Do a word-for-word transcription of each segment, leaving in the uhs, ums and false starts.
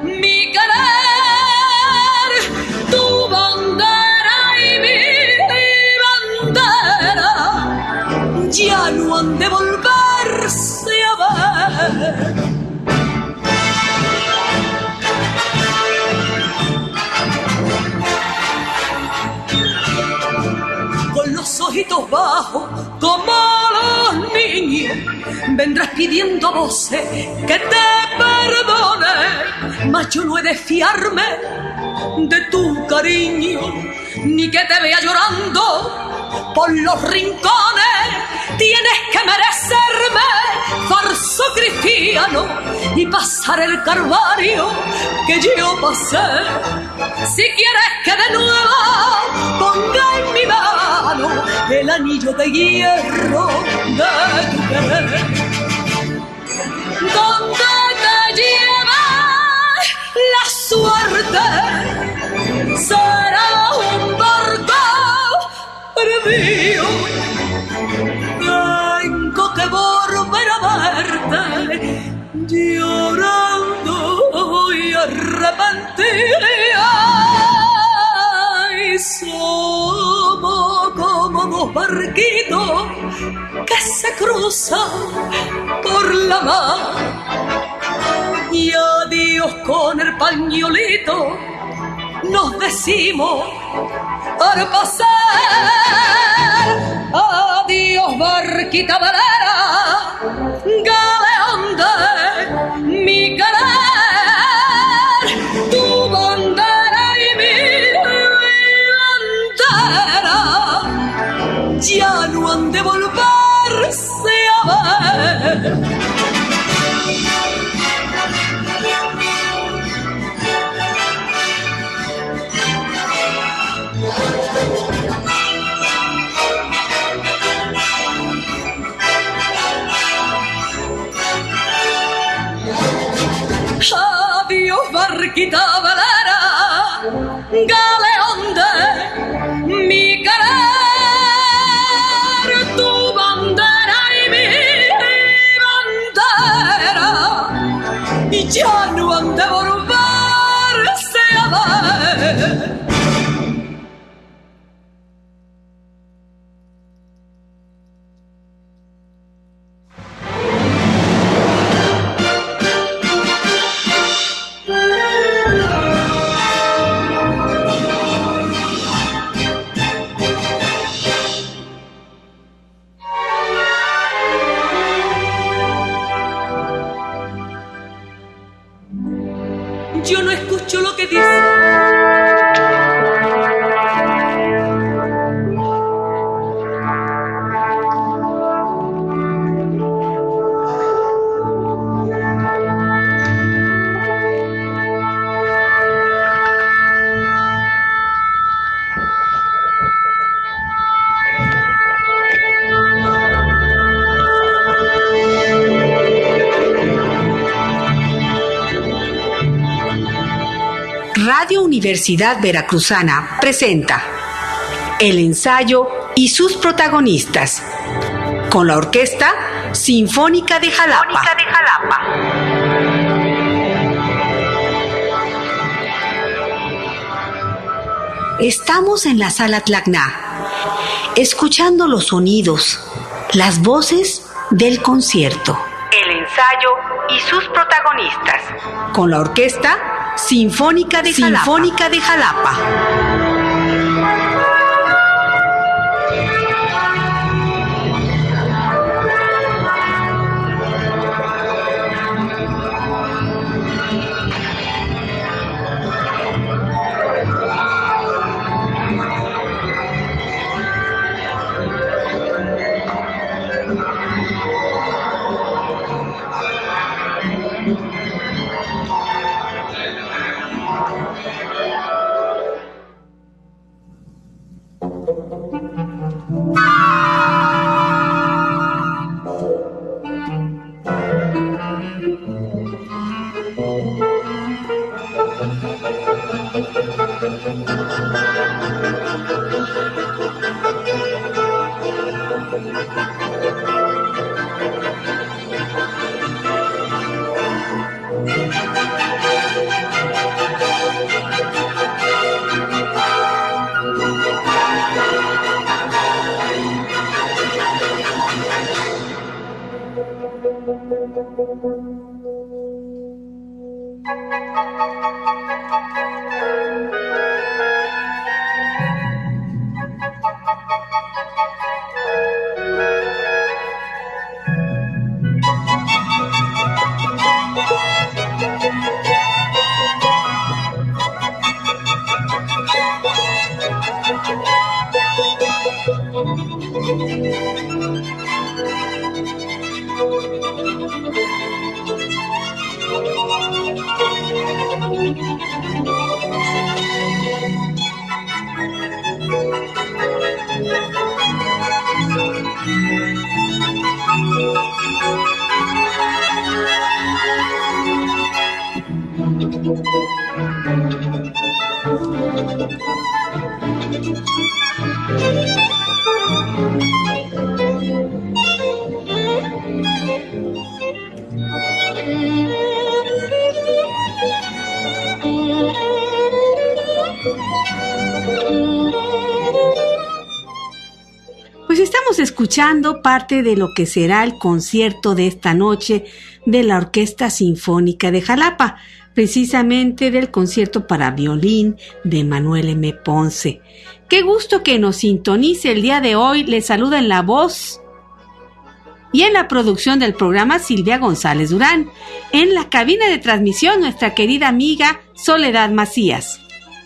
mi querer, tu bandera y mi bandera ya no han de volverse a ver. Con los ojitos bajos como los niños vendrás pidiendo a voces que te perdone, mas yo no he de fiarme de tu cariño, ni que te vea llorando por los rincones. Tienes que merecerme, falso cristiano, y pasar el calvario que yo pasé. Si quieres que de nuevo ponga en mi mano el anillo de hierro de tu querer, donde te lleve la suerte será un barco perdido. Tengo que volver a verte llorando y arrepentida. Y somos como dos barquitos que se cruzan por la mar. Y adiós con el pañuelito nos decimos al pasar. Adiós barquita velera, galeón de mi querer, tu bandera y mi bandera ya no han de volverse a ver. Adiós barquita velera, galeón de mi querer, tu bandera y mi bandera y ya no han de volverse a ver. Yo no escucho lo que dice. Radio Universidad Veracruzana presenta el ensayo y sus protagonistas, con la Orquesta Sinfónica de Jalapa. Sinfónica de Jalapa. Estamos en la Sala Tlacná, escuchando los sonidos, las voces del concierto. El ensayo y sus protagonistas, con la Orquesta Sinfónica de Jalapa. Sinfónica de Jalapa. Pues estamos escuchando parte de lo que será el concierto de esta noche de la Orquesta Sinfónica de Jalapa, precisamente del concierto para violín de Manuel M. Ponce. Qué gusto que nos sintonice el día de hoy. Les saluda en la voz y en la producción del programa Silvia González Durán. En la cabina de transmisión nuestra querida amiga Soledad Macías.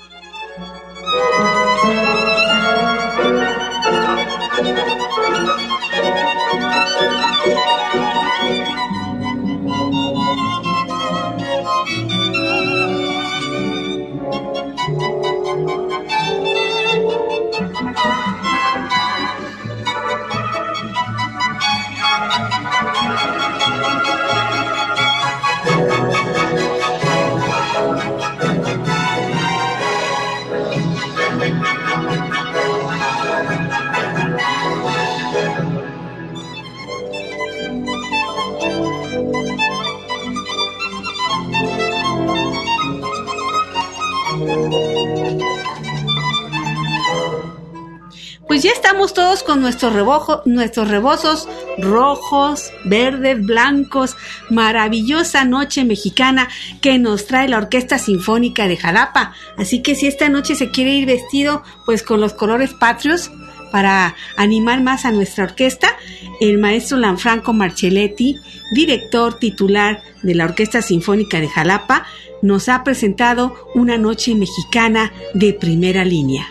Pues ya estamos todos con nuestros, rebojo, nuestros rebozos rojos, verdes, blancos. Maravillosa noche mexicana que nos trae la Orquesta Sinfónica de Jalapa. Así que si esta noche se quiere ir vestido pues con los colores patrios para animar más a nuestra orquesta, el maestro Lanfranco Marcelletti, director titular de la Orquesta Sinfónica de Jalapa, nos ha presentado una noche mexicana de primera línea.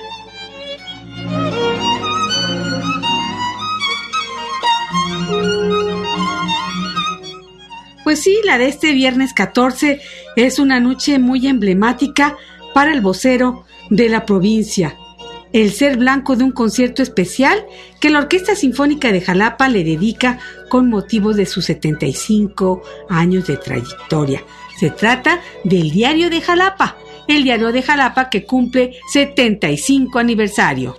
Pues sí, la de este viernes catorce es una noche muy emblemática para el vocero de la provincia, el ser blanco de un concierto especial que la Orquesta Sinfónica de Jalapa le dedica con motivo de sus setenta y cinco años de trayectoria. Se trata del Diario de Jalapa, el Diario de Jalapa que cumple setenta y cinco aniversario.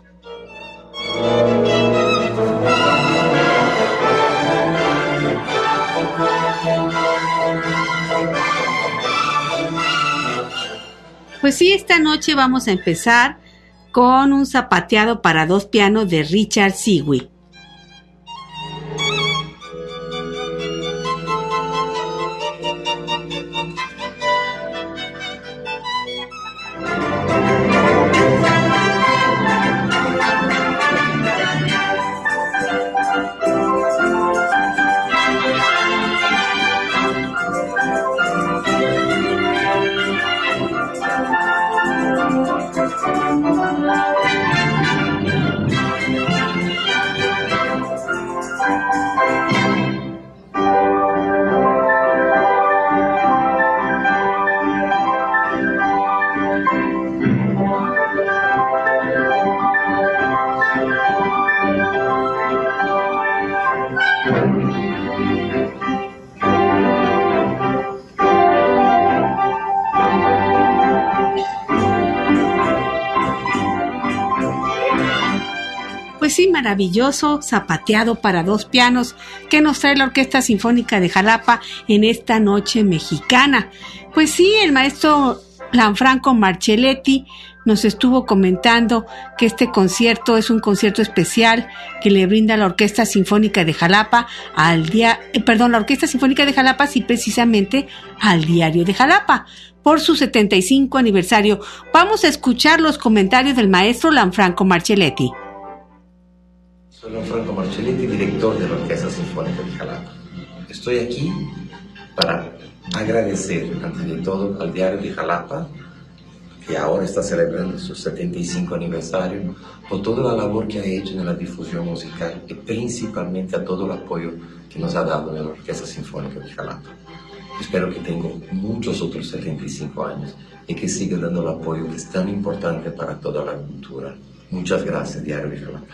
Pues sí, esta noche vamos a empezar con un zapateado para dos pianos de Richard Siwi. Pues sí, maravilloso zapateado para dos pianos que nos trae la Orquesta Sinfónica de Jalapa en esta noche mexicana. Pues sí, el maestro Lanfranco Marcelletti nos estuvo comentando que este concierto es un concierto especial que le brinda la Orquesta Sinfónica de Jalapa al día, eh, perdón, la Orquesta Sinfónica de Jalapa, sí, precisamente al Diario de Jalapa, por su setenta y cinco aniversario. Vamos a escuchar los comentarios del maestro Lanfranco Marcelletti. Soy Lanfranco Marcelletti, director de la Orquesta Sinfónica de Jalapa. Estoy aquí para agradecer, antes de todo, al Diario de Jalapa, que ahora está celebrando su setenta y cinco aniversario, por toda la labor que ha hecho en la difusión musical y principalmente a todo el apoyo que nos ha dado en la Orquesta Sinfónica de Jalapa. Espero que tenga muchos otros setenta y cinco años y que siga dando el apoyo que es tan importante para toda la cultura. Muchas gracias, Diario de Jalapa.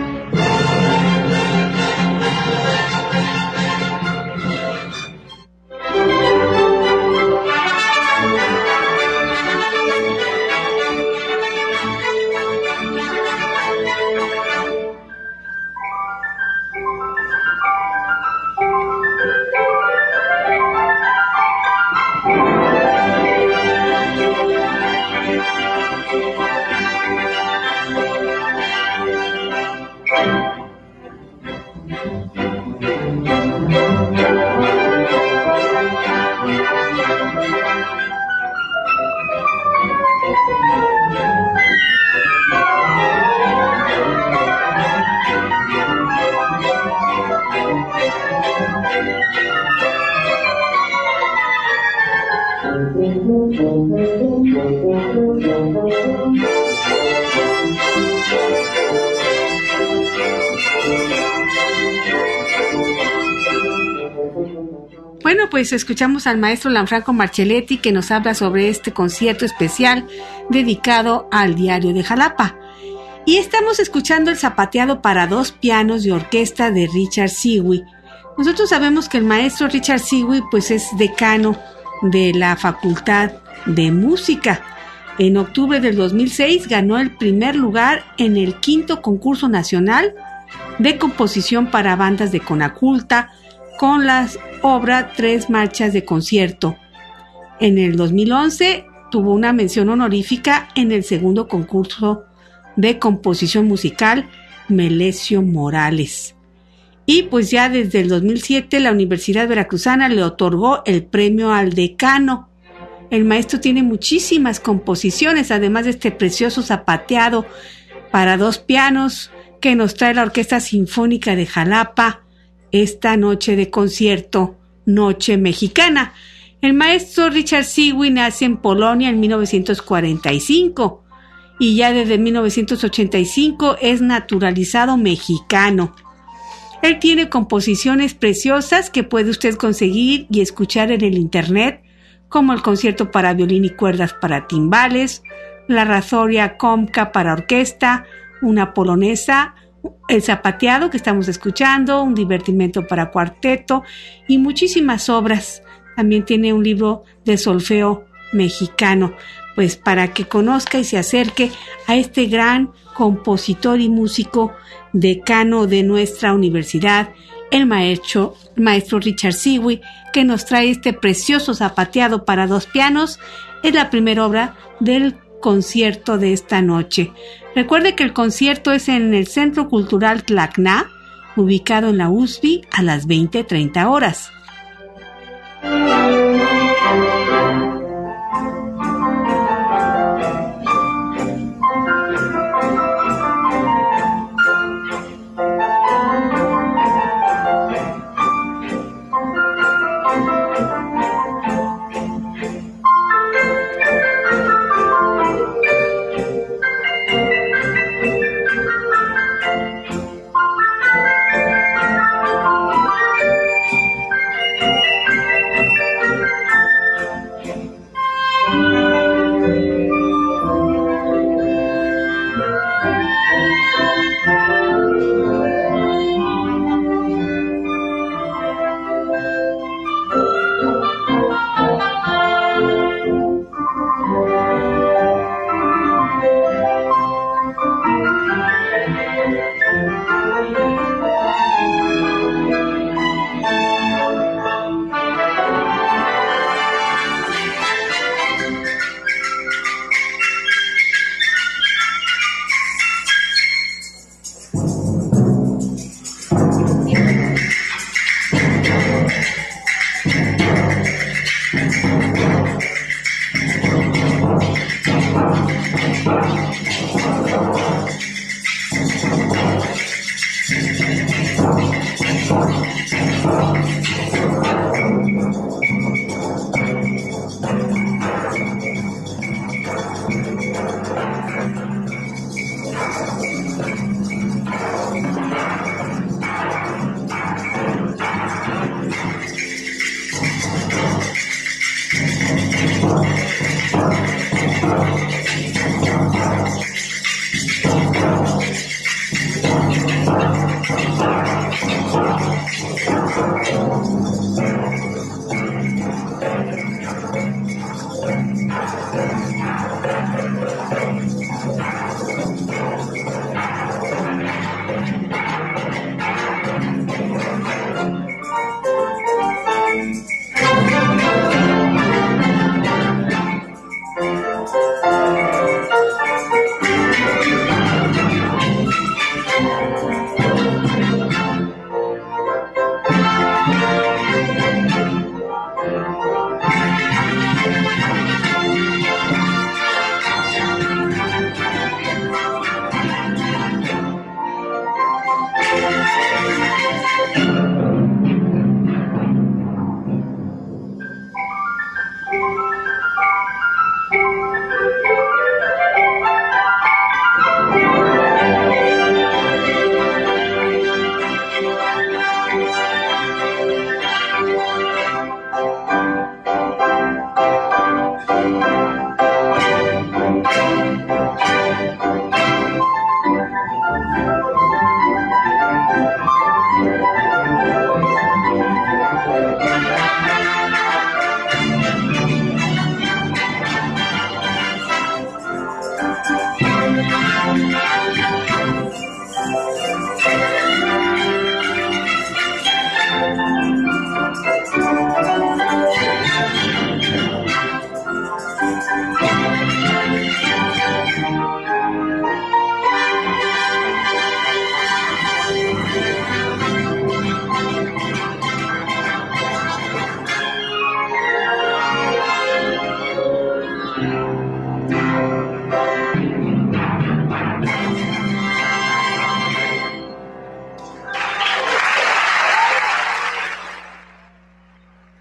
Bueno, pues escuchamos al maestro Lanfranco Marcelletti, que nos habla sobre este concierto especial dedicado al Diario de Jalapa. Y estamos escuchando el zapateado para dos pianos y orquesta de Richard Seewy. Nosotros sabemos que el maestro Richard Seewy pues es decano de la Facultad de Música. En octubre del dos mil seis ganó el primer lugar en el quinto concurso nacional de composición para bandas de Conaculta con la obra Tres Marchas de Concierto. En el dos mil once tuvo una mención honorífica en el segundo concurso de composición musical Melesio Morales. Y pues ya desde el dos mil siete la Universidad Veracruzana le otorgó el premio al decano. El maestro tiene muchísimas composiciones, además de este precioso zapateado para dos pianos que nos trae la Orquesta Sinfónica de Jalapa esta noche de concierto, Noche Mexicana. El maestro Richard Seewy nace en Polonia en mil novecientos cuarenta y cinco y ya desde mil novecientos ochenta y cinco es naturalizado mexicano. Él tiene composiciones preciosas que puede usted conseguir y escuchar en el internet, como el concierto para violín y cuerdas para timbales, la Razoria Comca para orquesta, una polonesa, el zapateado que estamos escuchando, un divertimento para cuarteto y muchísimas obras. También tiene un libro de solfeo mexicano, pues para que conozca y se acerque a este gran compositor y músico decano de nuestra universidad, el maestro, el maestro Richard Seewy, que nos trae este precioso zapateado para dos pianos. Es la primera obra del concierto de esta noche. Recuerde que el concierto es en el Centro Cultural Tlacna, ubicado en la U S B I, a las veinte treinta horas.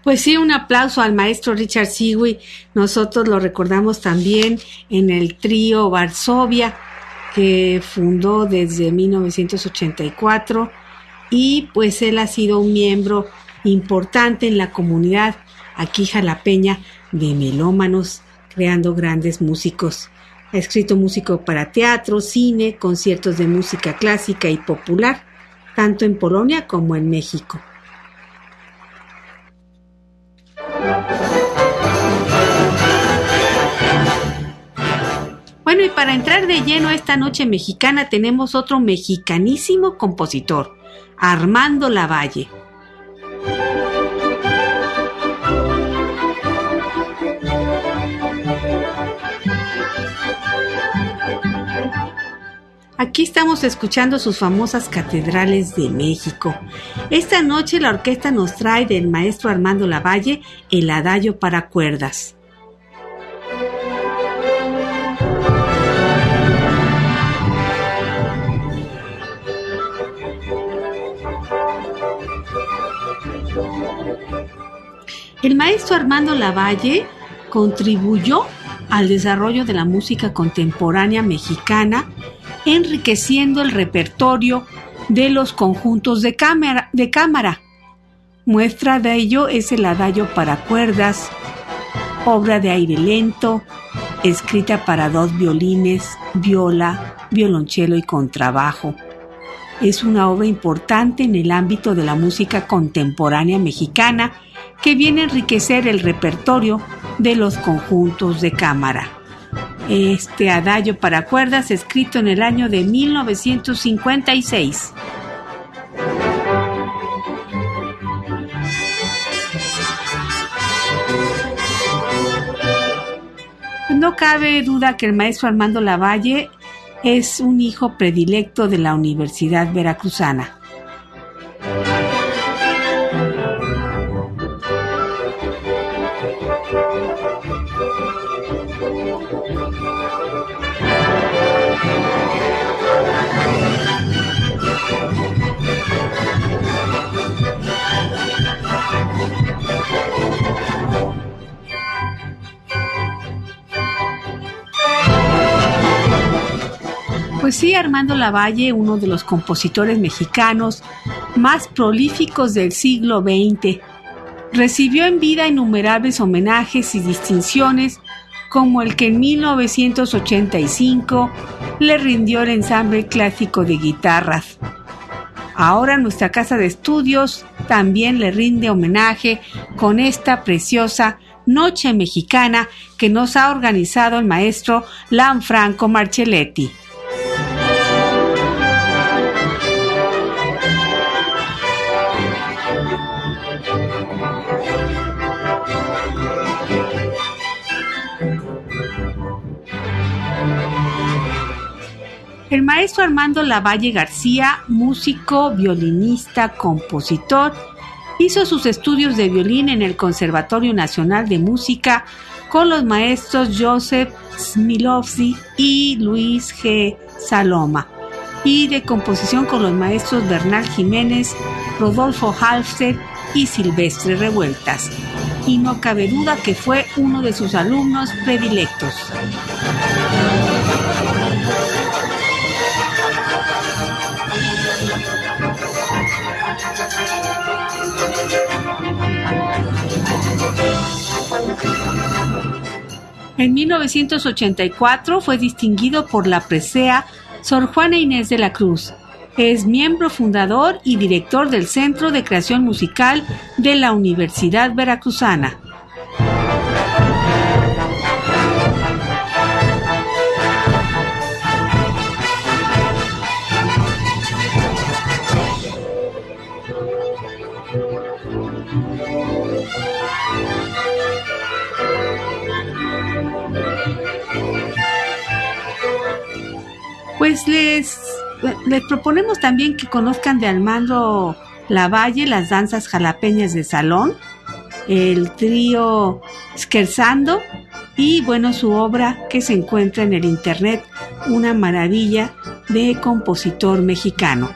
Pues sí, un aplauso al maestro Richard Siwi. Nosotros lo recordamos también en el trío Varsovia, que fundó desde mil novecientos ochenta y cuatro, y pues él ha sido un miembro importante en la comunidad aquí jalapeña de melómanos, creando grandes músicos. Ha escrito música para teatro, cine, conciertos de música clásica y popular, tanto en Polonia como en México. Bueno, y para entrar de lleno a esta noche mexicana tenemos otro mexicanísimo compositor, Armando Lavalle. Aquí estamos escuchando sus famosas catedrales de México. Esta noche la orquesta nos trae del maestro Armando Lavalle el Adagio para cuerdas. El maestro Armando Lavalle contribuyó al desarrollo de la música contemporánea mexicana, enriqueciendo el repertorio de los conjuntos de cámara, de cámara. Muestra de ello es el Adagio para cuerdas, obra de aire lento, escrita para dos violines, viola, violonchelo y contrabajo. Es una obra importante en el ámbito de la música contemporánea mexicana que viene a enriquecer el repertorio de los conjuntos de cámara. Este Adagio para cuerdas, escrito en el año de mil novecientos cincuenta y seis. No cabe duda que el maestro Armando Lavalle es un hijo predilecto de la Universidad Veracruzana. Pues sí, Armando Lavalle, uno de los compositores mexicanos más prolíficos del siglo veinte, recibió en vida innumerables homenajes y distinciones, como el que en mil novecientos ochenta y cinco le rindió el Ensamble Clásico de Guitarras. Ahora nuestra casa de estudios también le rinde homenaje con esta preciosa Noche Mexicana que nos ha organizado el maestro Lanfranco Marcelletti. El maestro Armando Lavalle García, músico, violinista, compositor, hizo sus estudios de violín en el Conservatorio Nacional de Música con los maestros Joseph Smilovsky y Luis G. Saloma, y de composición con los maestros Bernal Jiménez, Rodolfo Halfter y Silvestre Revueltas. Y no cabe duda que fue uno de sus alumnos predilectos. En mil novecientos ochenta y cuatro fue distinguido por la presea Sor Juana Inés de la Cruz. Es miembro fundador y director del Centro de Creación Musical de la Universidad Veracruzana. Pues les, les proponemos también que conozcan de Armando Lavalle las danzas jalapeñas de salón, el trío Scherzando y bueno, su obra que se encuentra en el internet, una maravilla de compositor mexicano.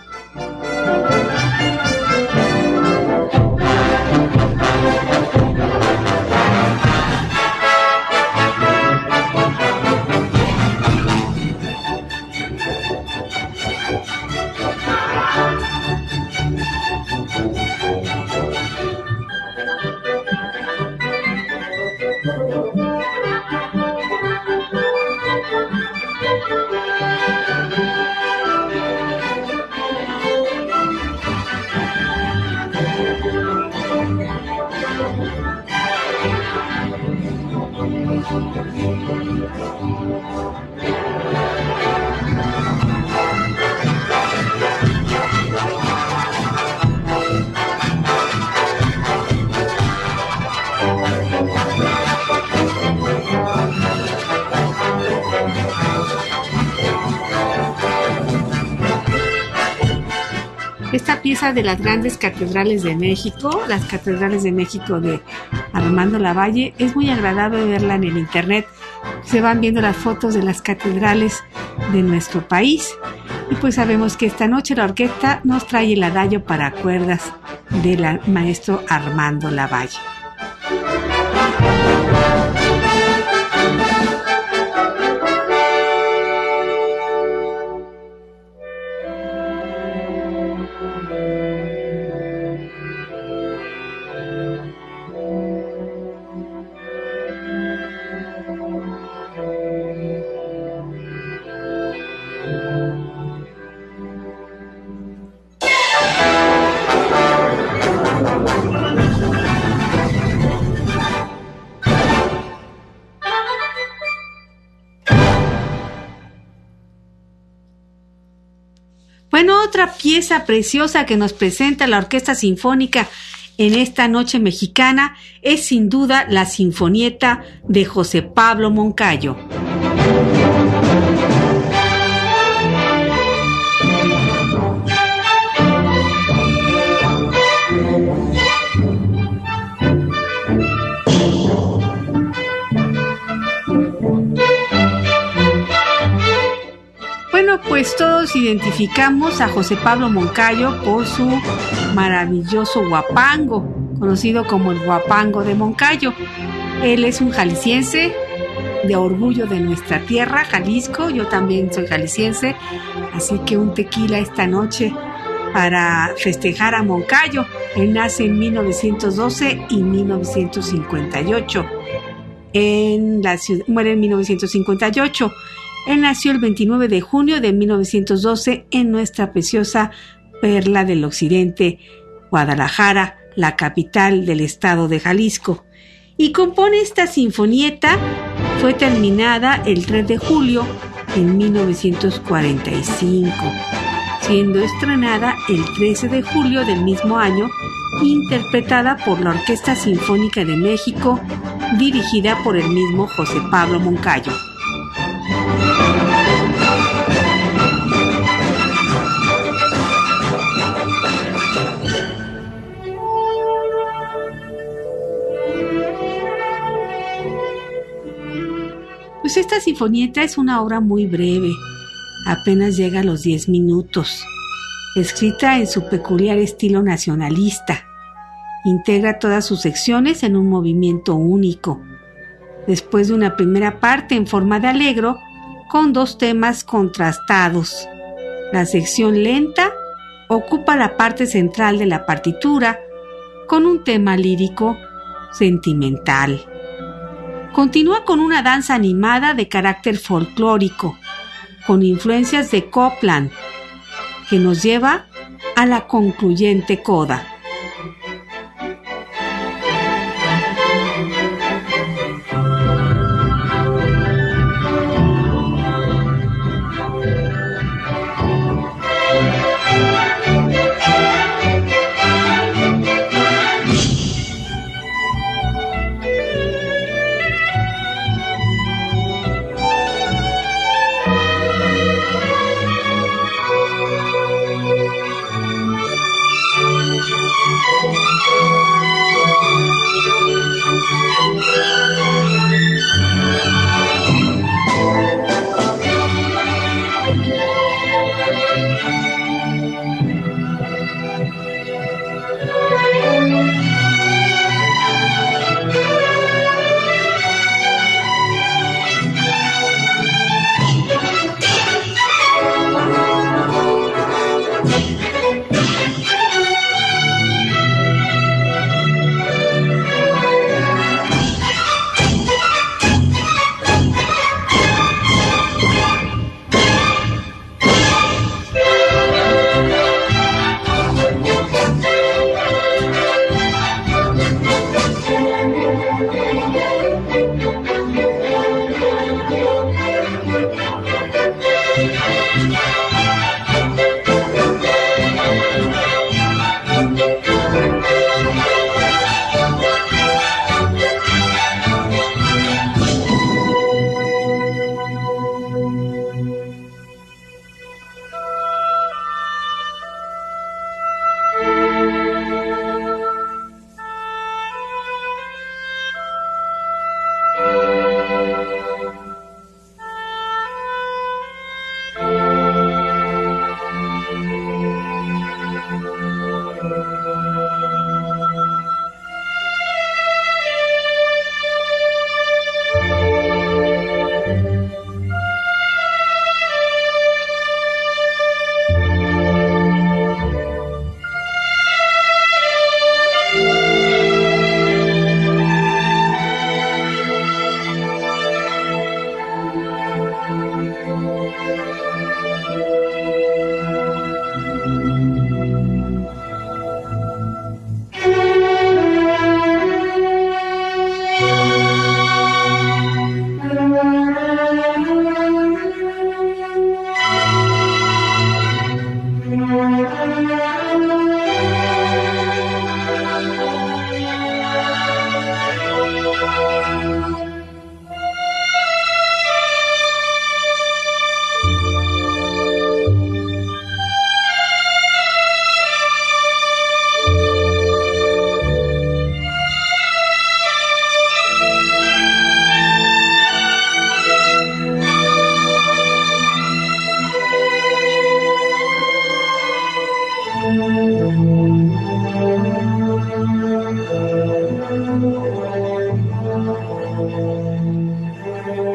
Esta pieza de las grandes catedrales de México, las catedrales de México de Armando Lavalle, es muy agradable verla en el internet. Se van viendo las fotos de las catedrales de nuestro país. Y pues sabemos que esta noche la orquesta nos trae el adagio para cuerdas del maestro Armando Lavalle. Bueno, otra pieza preciosa que nos presenta la Orquesta Sinfónica en esta noche mexicana es sin duda la Sinfonieta de José Pablo Moncayo. Bueno, pues todos identificamos a José Pablo Moncayo por su maravilloso guapango, conocido como el guapango de Moncayo. Él es un jalisciense de orgullo de nuestra tierra, Jalisco. Yo también soy jalisciense, así que un tequila esta noche para festejar a Moncayo. Él nace en mil novecientos doce y mil novecientos cincuenta y ocho. En la ciudad, muere en mil novecientos cincuenta y ocho. Él nació el veintinueve de junio de mil novecientos doce en nuestra preciosa perla del occidente, Guadalajara, la capital del estado de Jalisco. Y compone esta sinfonieta. Fue terminada el tres de julio en mil novecientos cuarenta y cinco, siendo estrenada el trece de julio del mismo año, interpretada por la Orquesta Sinfónica de México, dirigida por el mismo José Pablo Moncayo. Pues esta sinfonieta es una obra muy breve, apenas llega a los diez minutos, escrita en su peculiar estilo nacionalista. Integra todas sus secciones en un movimiento único. Después de una primera parte en forma de allegro, con dos temas contrastados. La sección lenta ocupa la parte central de la partitura, con un tema lírico sentimental. Continúa con una danza animada de carácter folclórico, con influencias de Copland, que nos lleva a la concluyente coda.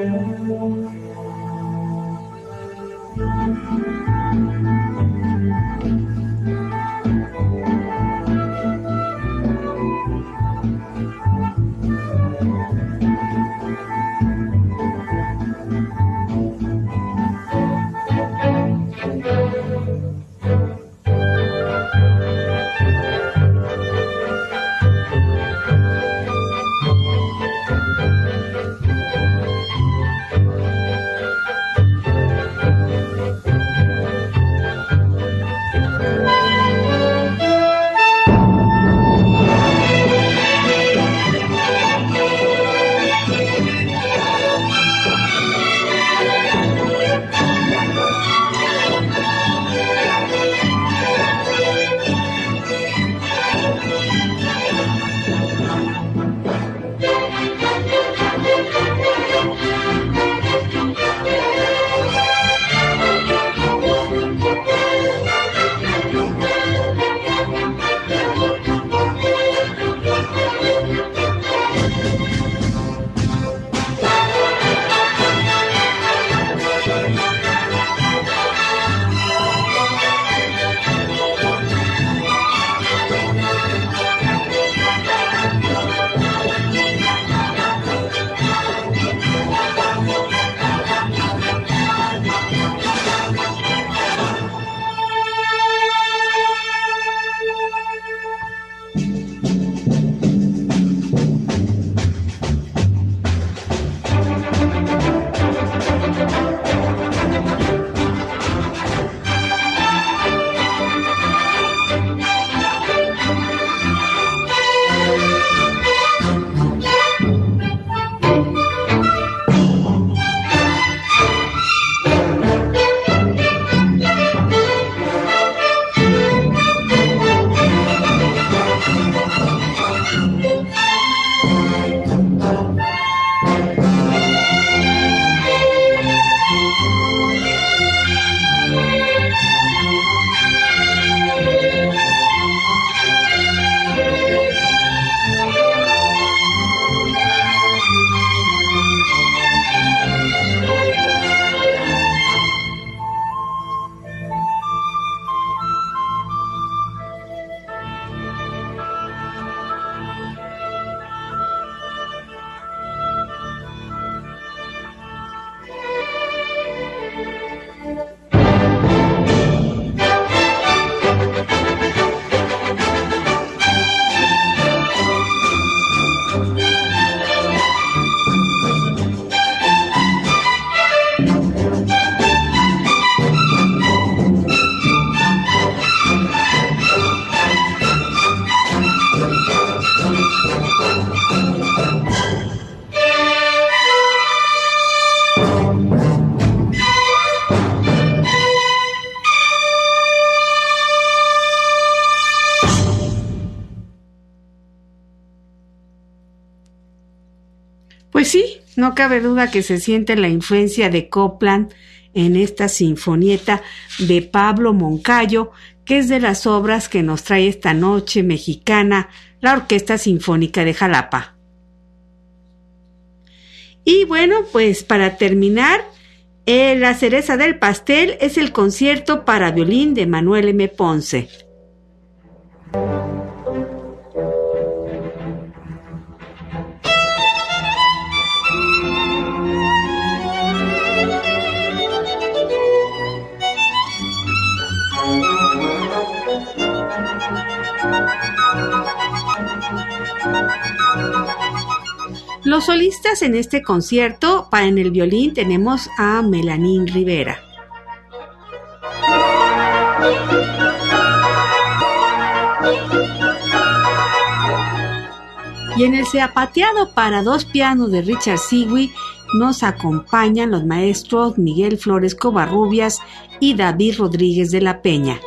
Pues sí, no cabe duda que se siente la influencia de Copland en esta sinfonieta de Pablo Moncayo, que es de las obras que nos trae esta noche mexicana la Orquesta Sinfónica de Jalapa. Y bueno, pues para terminar, eh, la cereza del pastel es el concierto para violín de Manuel M. Ponce. Los solistas en este concierto para en el violín tenemos a Melanín Rivera. Y en el zapateado para dos pianos de Richard Siwi nos acompañan los maestros Miguel Flores Covarrubias y David Rodríguez de la Peña.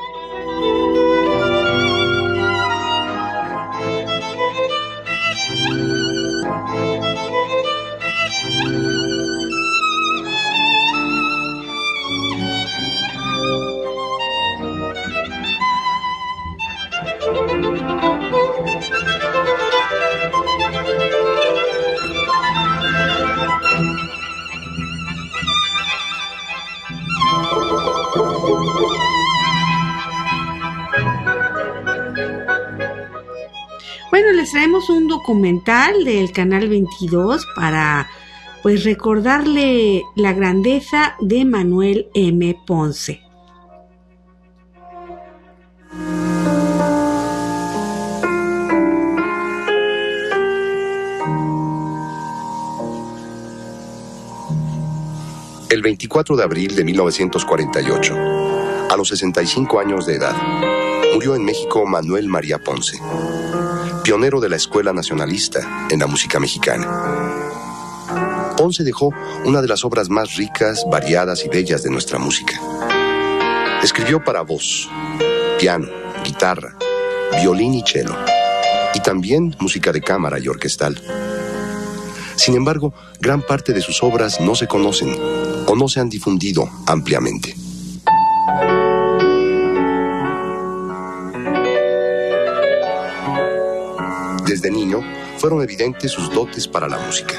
Bueno, les traemos un documental del Canal veintidós para pues recordarle la grandeza de Manuel M. Ponce. El veinticuatro de abril de mil novecientos cuarenta y ocho, a los sesenta y cinco años de edad, murió en México Manuel María Ponce, pionero de la Escuela Nacionalista en la música mexicana. Ponce dejó una de las obras más ricas, variadas y bellas de nuestra música. Escribió para voz, piano, guitarra, violín y cello, y también música de cámara y orquestal. Sin embargo, gran parte de sus obras no se conocen o no se han difundido ampliamente. Desde niño, fueron evidentes sus dotes para la música.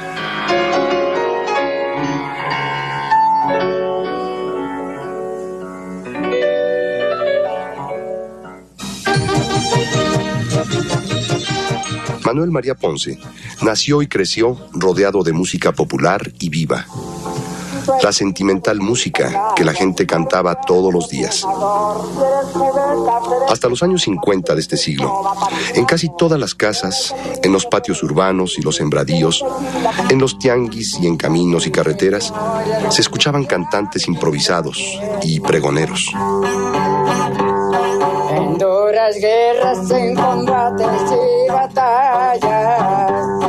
Manuel María Ponce nació y creció rodeado de música popular y viva. La sentimental música que la gente cantaba todos los días. Hasta los años cincuenta de este siglo, en casi todas las casas, en los patios urbanos y los sembradíos, en los tianguis y en caminos y carreteras, se escuchaban cantantes improvisados y pregoneros. En duras guerras, en combates y batallas.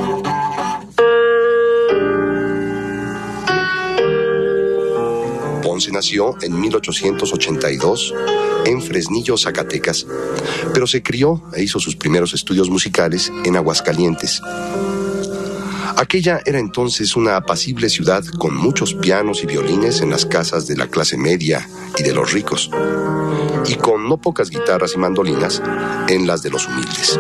Ponce nació en mil ochocientos ochenta y dos en Fresnillo, Zacatecas, pero se crió e hizo sus primeros estudios musicales en Aguascalientes. Aquella era entonces una apacible ciudad con muchos pianos y violines en las casas de la clase media y de los ricos, y con no pocas guitarras y mandolinas en las de los humildes.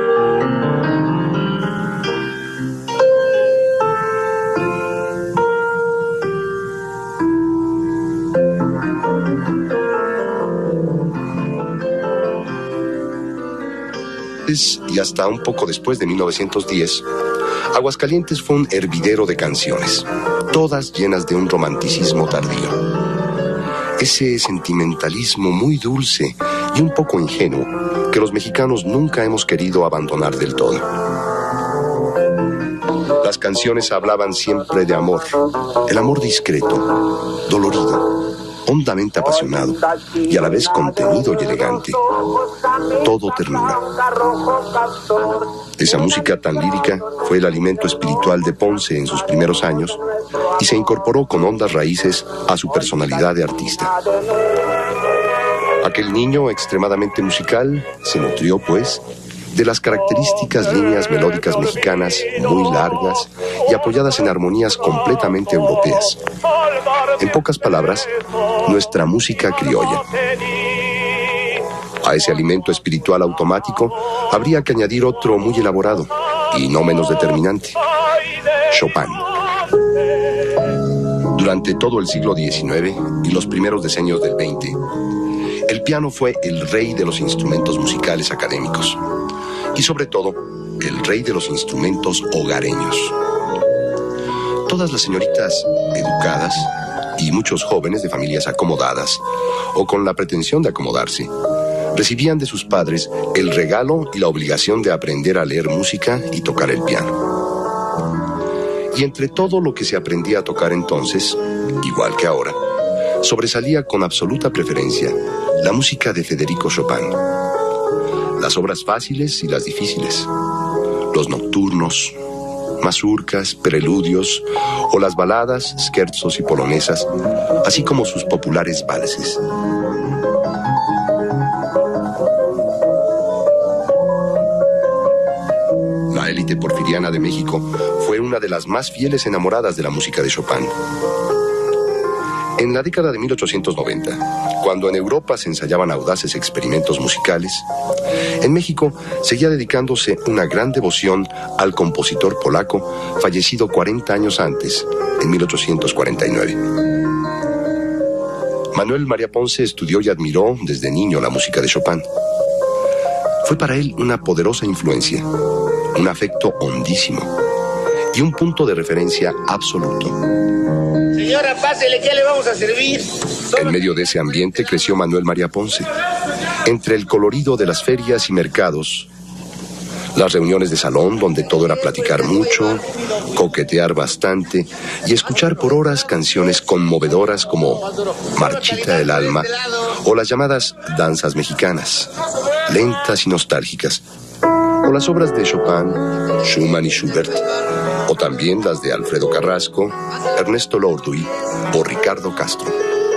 Y hasta un poco después de mil novecientos diez, Aguascalientes fue un hervidero de canciones, todas llenas de un romanticismo tardío. Ese sentimentalismo muy dulce y un poco ingenuo que los mexicanos nunca hemos querido abandonar del todo. Las canciones hablaban siempre de amor, el amor discreto, dolorido, hondamente apasionado y a la vez contenido y elegante, todo ternura. Esa música tan lírica fue el alimento espiritual de Ponce en sus primeros años y se incorporó con hondas raíces a su personalidad de artista. Aquel niño extremadamente musical se nutrió, pues, de las características líneas melódicas mexicanas muy largas y apoyadas en armonías completamente europeas. En pocas palabras, nuestra música criolla. A ese alimento espiritual automático habría que añadir otro muy elaborado y no menos determinante: Chopin. Durante todo el siglo diecinueve y los primeros decenios del veinte, el piano fue el rey de los instrumentos musicales académicos y, sobre todo, el rey de los instrumentos hogareños. Todas las señoritas educadas y muchos jóvenes de familias acomodadas o con la pretensión de acomodarse recibían de sus padres el regalo y la obligación de aprender a leer música y tocar el piano. Y entre todo lo que se aprendía a tocar entonces, igual que ahora, sobresalía con absoluta preferencia la música de Federico Chopin. Las obras fáciles y las difíciles, los nocturnos, mazurcas, preludios o las baladas, scherzos y polonesas, así como sus populares valses. La élite porfiriana de México fue una de las más fieles enamoradas de la música de Chopin. En la década de mil ochocientos noventa, cuando en Europa se ensayaban audaces experimentos musicales, en México seguía dedicándose una gran devoción al compositor polaco fallecido cuarenta años antes, en mil ochocientos cuarenta y nueve. Manuel María Ponce estudió y admiró desde niño la música de Chopin. fue para él una poderosa influencia, un afecto hondísimo y un punto de referencia absoluto. Señora, pásele, ¿qué le vamos a servir? En medio de ese ambiente creció Manuel María Ponce. Entre el colorido de las ferias y mercados, las reuniones de salón donde todo era platicar mucho, coquetear bastante y escuchar por horas canciones conmovedoras como Marchita del Alma o las llamadas danzas mexicanas, lentas y nostálgicas, o las obras de Chopin, Schumann y Schubert, o también las de Alfredo Carrasco, Ernesto Lorduy o Ricardo Castro.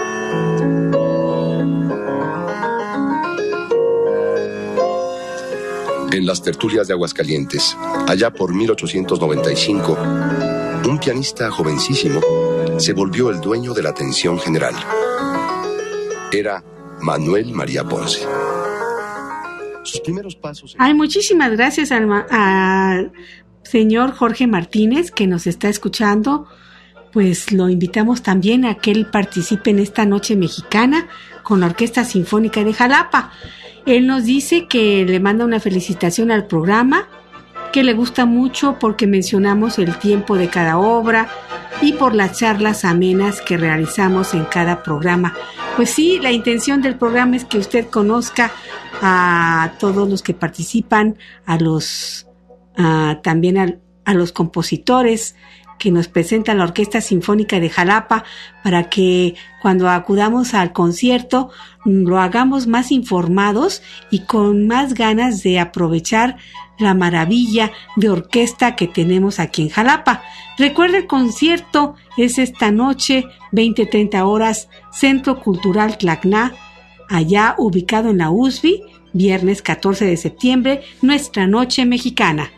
En las tertulias de Aguascalientes, allá por mil ochocientos noventa y cinco, un pianista jovencísimo se volvió el dueño de la atención general. Era Manuel María Ponce. Sus primeros pasos... Ay, muchísimas gracias al, al señor Jorge Martínez que nos está escuchando. Pues lo invitamos también a que él participe en esta noche mexicana con la Orquesta Sinfónica de Jalapa. Él nos dice que le manda una felicitación al programa, que le gusta mucho porque mencionamos el tiempo de cada obra y por las charlas amenas que realizamos en cada programa. Pues sí, la intención del programa es que usted conozca a todos los que participan, a los a, también a, a los compositores que nos presenta la Orquesta Sinfónica de Jalapa, para que cuando acudamos al concierto lo hagamos más informados y con más ganas de aprovechar la maravilla de orquesta que tenemos aquí en Jalapa. Recuerda, el concierto es esta noche, veinte treinta horas, Centro Cultural Tlacná, allá ubicado en la U S B I, viernes catorce de septiembre, nuestra noche mexicana.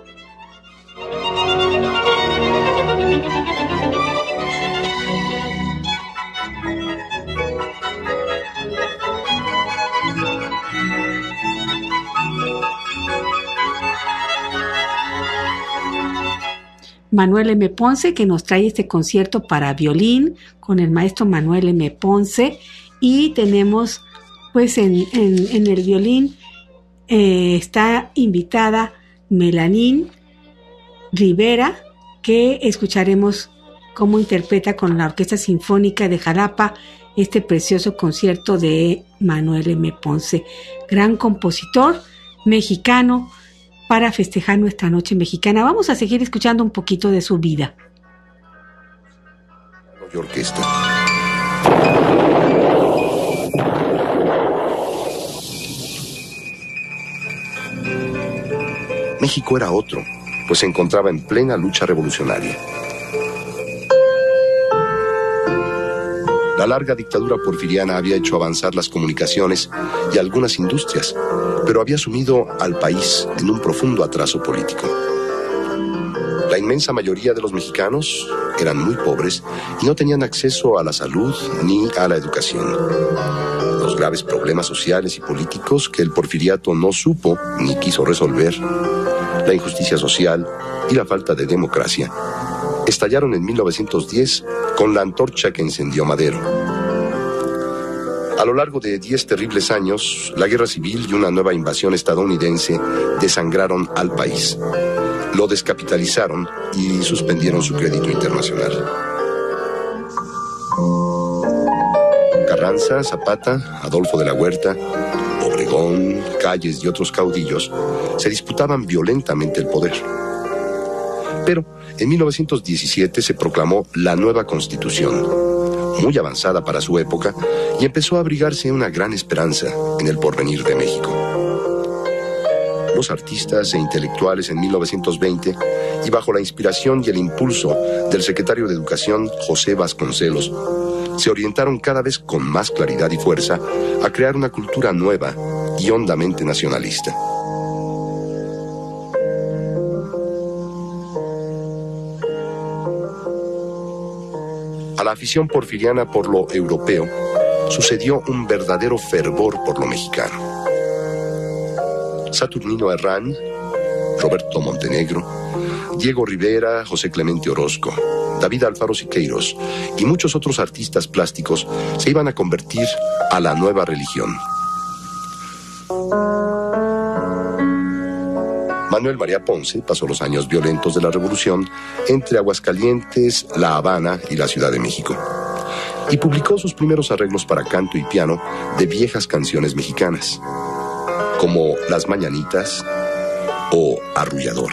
Manuel M. Ponce, que nos trae este concierto para violín con el maestro Manuel M. Ponce, y tenemos pues en, en, en el violín eh, está invitada Melanín Rivera, que escucharemos cómo interpreta con la Orquesta Sinfónica de Jalapa este precioso concierto de Manuel M. Ponce, gran compositor mexicano, para festejar nuestra noche mexicana. Vamos a seguir escuchando un poquito de su vida. Orquesta. México era otro, pues se encontraba en plena lucha revolucionaria. La larga dictadura porfiriana había hecho avanzar las comunicaciones y algunas industrias, pero había sumido al país en un profundo atraso político. La inmensa mayoría de los mexicanos eran muy pobres y no tenían acceso a la salud ni a la educación. Los graves problemas sociales y políticos que el porfiriato no supo ni quiso resolver, la injusticia social y la falta de democracia, estallaron en mil novecientos diez con la antorcha que encendió Madero. A lo largo de diez terribles años, la guerra civil y una nueva invasión estadounidense desangraron al país. Lo descapitalizaron y suspendieron su crédito internacional. Carranza, Zapata, Adolfo de la Huerta, Obregón, Calles y otros caudillos se disputaban violentamente el poder. Pero en mil novecientos diecisiete se proclamó la nueva Constitución, muy avanzada para su época, y empezó a abrigarse una gran esperanza en el porvenir de México. Los artistas e intelectuales en mil novecientos veinte, y bajo la inspiración y el impulso del secretario de Educación, José Vasconcelos, se orientaron cada vez con más claridad y fuerza a crear una cultura nueva y hondamente nacionalista. A la afición porfiriana por lo europeo sucedió un verdadero fervor por lo mexicano. Saturnino Herrán, Roberto Montenegro, Diego Rivera, José Clemente Orozco, David Alfaro Siqueiros y muchos otros artistas plásticos se iban a convertir a la nueva religión. Manuel María Ponce pasó los años violentos de la Revolución entre Aguascalientes, La Habana y la Ciudad de México, y publicó sus primeros arreglos para canto y piano de viejas canciones mexicanas, como Las Mañanitas o Arrulladora.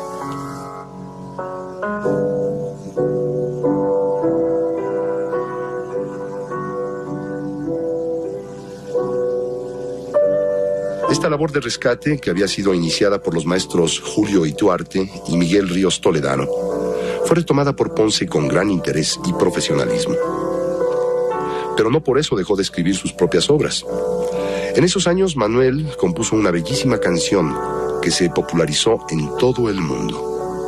Esta labor de rescate, que había sido iniciada por los maestros Julio Ituarte y Miguel Ríos Toledano, fue retomada por Ponce con gran interés y profesionalismo. Pero no por eso dejó de escribir sus propias obras. En esos años, Manuel compuso una bellísima canción que se popularizó en todo el mundo.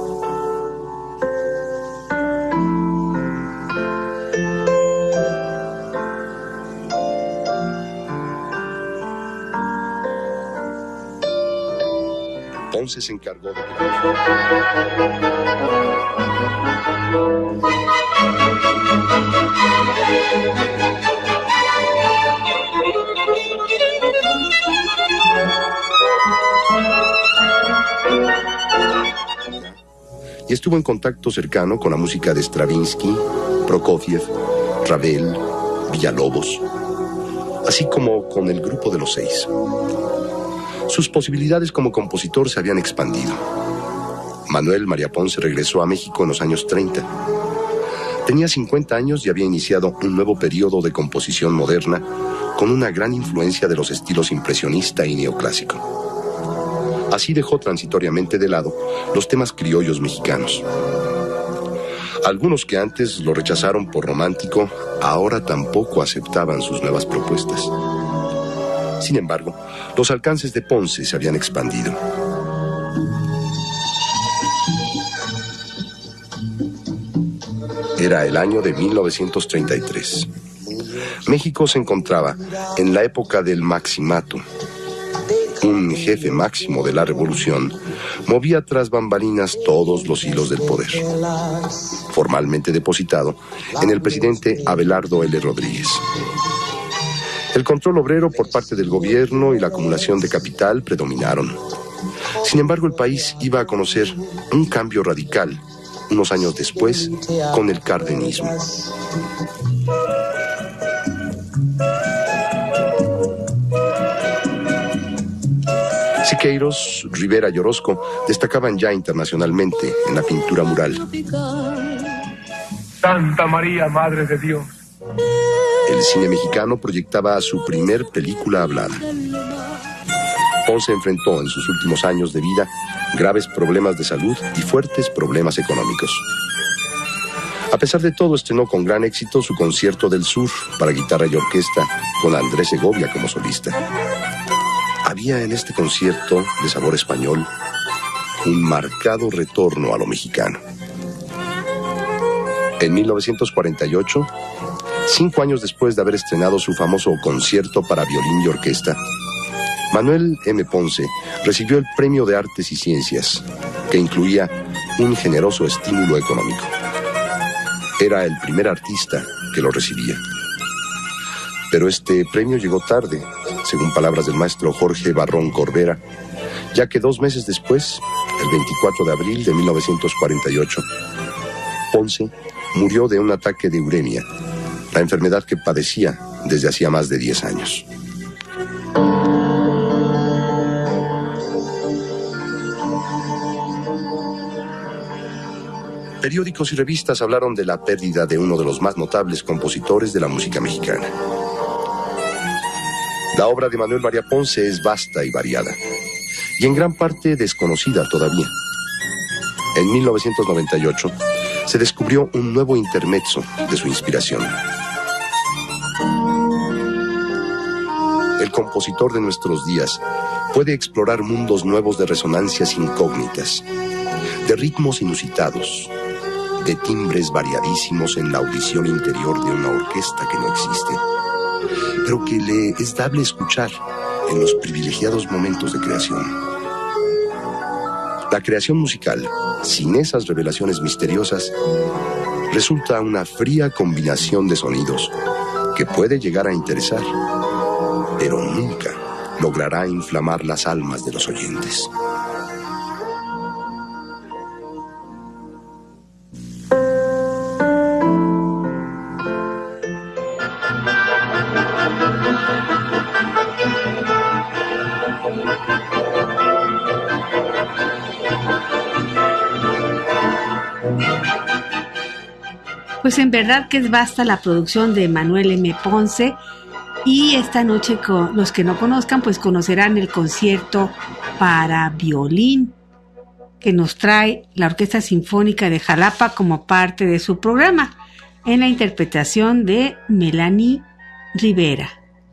Ponce se encargó de que... y estuvo en contacto cercano con la música de Stravinsky, Prokofiev, Ravel, Villalobos, así como con el Grupo de los Seis. Sus posibilidades como compositor se habían expandido. Manuel María Ponce regresó a México en los años treinta. Tenía cincuenta años y había iniciado un nuevo periodo de composición moderna con una gran influencia de los estilos impresionista y neoclásico. Así dejó transitoriamente de lado los temas criollos mexicanos. Algunos que antes lo rechazaron por romántico, ahora tampoco aceptaban sus nuevas propuestas. Sin embargo, los alcances de Ponce se habían expandido. Era el año de mil novecientos treinta y tres. México se encontraba en la época del Maximato. Un jefe máximo de la revolución movía tras bambalinas todos los hilos del poder, formalmente depositado en el presidente Abelardo L. Rodríguez. El control obrero por parte del gobierno y la acumulación de capital predominaron. Sin embargo, el país iba a conocer un cambio radical unos años después con el cardenismo. Siqueiros, Rivera y Orozco destacaban ya internacionalmente en la pintura mural. Santa María, Madre de Dios. El cine mexicano proyectaba su primer película hablada. Ponce enfrentó en sus últimos años de vida graves problemas de salud y fuertes problemas económicos. A pesar de todo, estrenó con gran éxito su Concierto del Sur para guitarra y orquesta con Andrés Segovia como solista. Había en este concierto de sabor español un marcado retorno a lo mexicano. En mil novecientos cuarenta y ocho, cinco años después de haber estrenado su famoso Concierto para violín y orquesta, Manuel M. Ponce recibió el Premio de Artes y Ciencias, que incluía un generoso estímulo económico. Era el primer artista que lo recibía. Pero este premio llegó tarde, según palabras del maestro Jorge Barrón Corbera, ya que dos meses después, el veinticuatro de abril de mil novecientos cuarenta y ocho, Ponce murió de un ataque de uremia, la enfermedad que padecía desde hacía más de diez años. Periódicos y revistas hablaron de la pérdida de uno de los más notables compositores de la música mexicana. La obra de Manuel María Ponce es vasta y variada, y en gran parte desconocida todavía. En mil novecientos noventa y ocho se descubrió un nuevo intermezzo de su inspiración. El compositor de nuestros días puede explorar mundos nuevos de resonancias incógnitas, de ritmos inusitados, de timbres variadísimos en la audición interior de una orquesta que no existe, pero que le es dable escuchar en los privilegiados momentos de creación. La creación musical, sin esas revelaciones misteriosas, resulta una fría combinación de sonidos que puede llegar a interesar, pero nunca logrará inflamar las almas de los oyentes. Pues en verdad que es vasta la producción de Manuel M. Ponce, y esta noche con los que no conozcan pues conocerán el concierto para violín que nos trae la Orquesta Sinfónica de Jalapa como parte de su programa, en la interpretación de Melanie Rivera.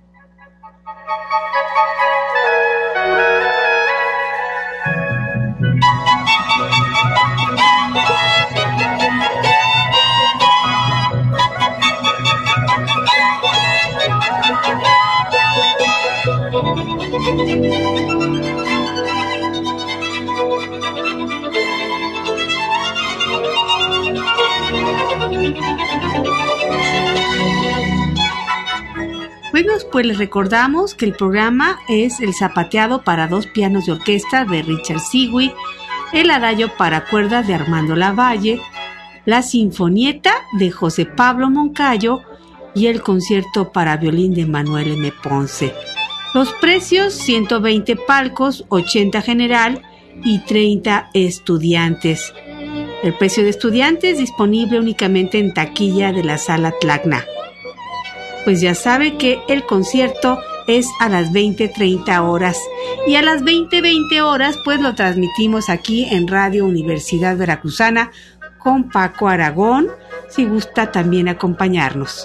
Bueno, pues les recordamos que el programa es el zapateado para dos pianos de orquesta de Richard Siwi, el adagio para cuerdas de Armando Lavalle, la sinfonieta de José Pablo Moncayo y el concierto para violín de Manuel M. Ponce. Los precios: ciento veinte palcos, ochenta general y treinta estudiantes. El precio de estudiantes disponible únicamente en taquilla de la Sala Tlacna. Pues ya sabe que el concierto es a las veinte treinta horas, y a las veinte veinte horas pues lo transmitimos aquí en Radio Universidad Veracruzana con Paco Aragón, si gusta también acompañarnos.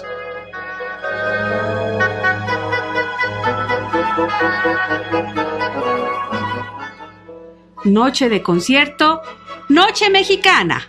Noche de concierto, Noche Mexicana.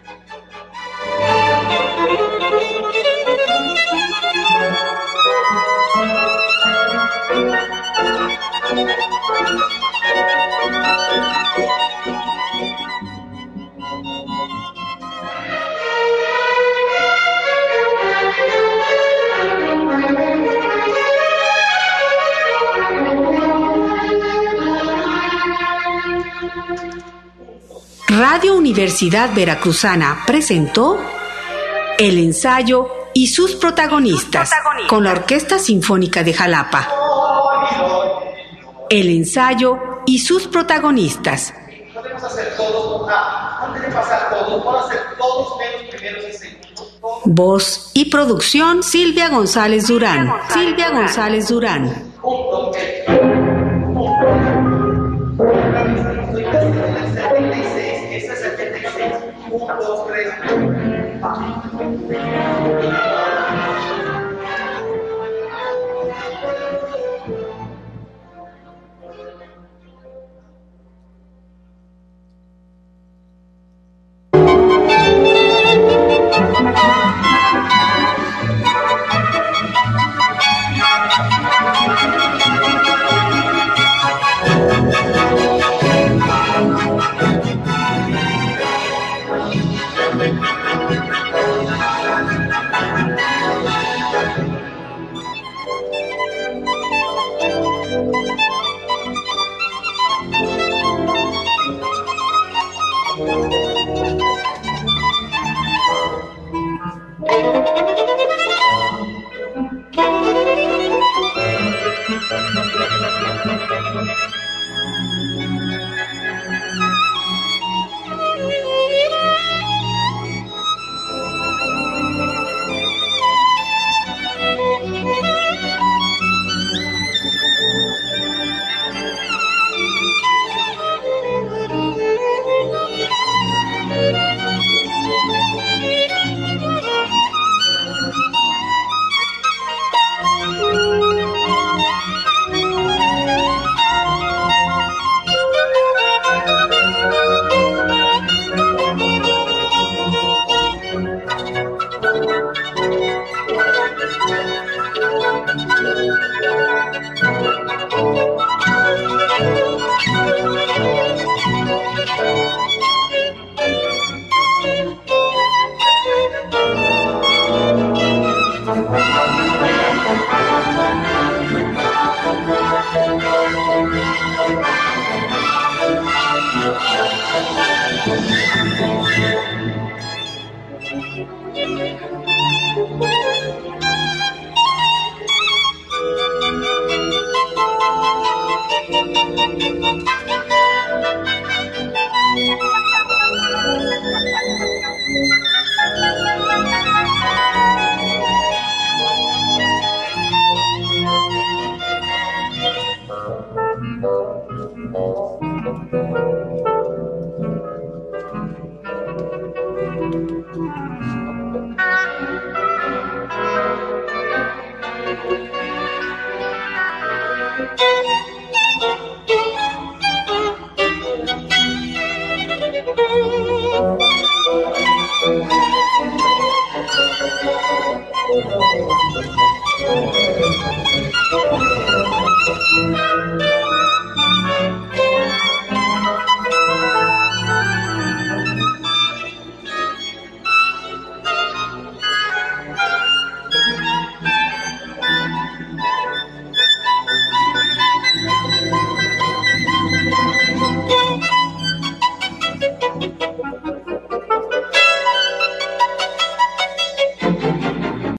Radio Universidad Veracruzana presentó El Ensayo y sus protagonistas, protagonistas con la Orquesta Sinfónica de Jalapa. El Ensayo y sus protagonistas. Podemos hacer todos, antes de pasar todos, vamos a hacer todos menos primeros y segundos. Voz y producción Silvia González Durán. Silvia González Durán. uno, dos, tres.